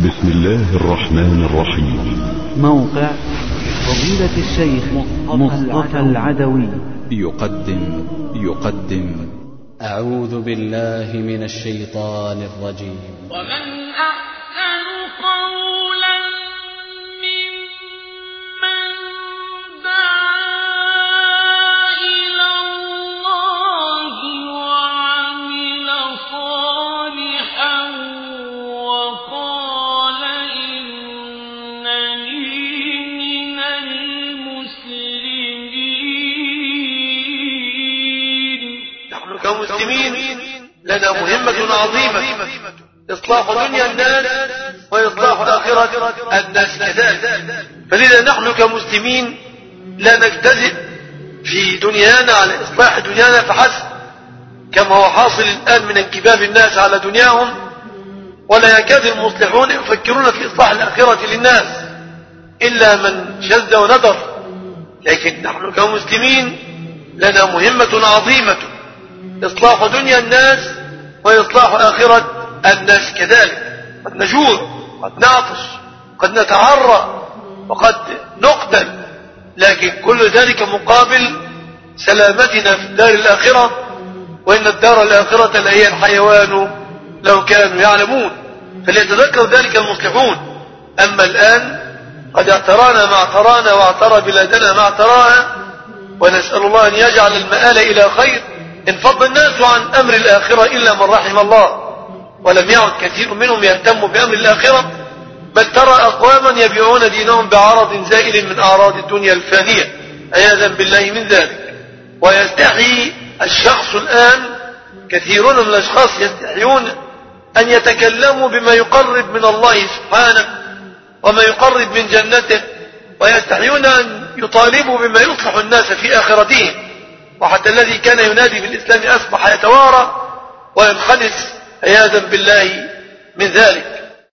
بسم الله الرحمن الرحيم. موقع فضيلة الشيخ مصطفى العدوي يقدم أعوذ بالله من الشيطان الرجيم. ومن أحسن قولا ممن دعا إلى الله وعمل صالحا وقال إنني من المسلمين. نحن كمسلمين لنا مهمة عظيمة، إصلاح دنيا الناس وإصلاح آخرة الناس كذلك. فلذا نحن كمسلمين لا نجتزئ في دنيانا على إصلاح دنيانا فحسب، كما هو حاصل الآن من انكباب الناس على دنياهم، ولا يكاد المصلحون يفكرون في إصلاح الآخرة للناس إلا من شذ وندر. لكن نحن كمسلمين لنا مهمة عظيمة، إصلاح دنيا الناس وإصلاح آخرة الناس كذلك. قد نجوع، قد نعطش، قد نتعرى، وقد نقتل، لكن كل ذلك مقابل سلامتنا في الدار الآخرة، وإن الدار الآخرة لهي الحيوان لو كانوا يعلمون. فليتذكر ذلك المصلحون. أما الآن قد اعترانا ما اعترانا واعترى بلادنا ما اعتراها، ونسأل الله أن يجعل المآل إلى خير. انفض الناس عن أمر الآخرة إلا من رحم الله، ولم يعد كثير منهم يهتم بأمر الآخرة، بل ترى أقواما يبيعون دينهم بعرض زائل من أعراض الدنيا الفانية، عياذا بالله من ذلك. ويستحي الشخص الآن، كثيرون من الأشخاص يستحيون أن يتكلموا بما يقرب من الله سبحانه وما يقرب من جنته، ويستحيون أن يطالبوا بما يصلح الناس في آخرتهم. وحتى الذي كان ينادي بالإسلام أصبح يتوارى وينخنس عياذا بالله من ذلك.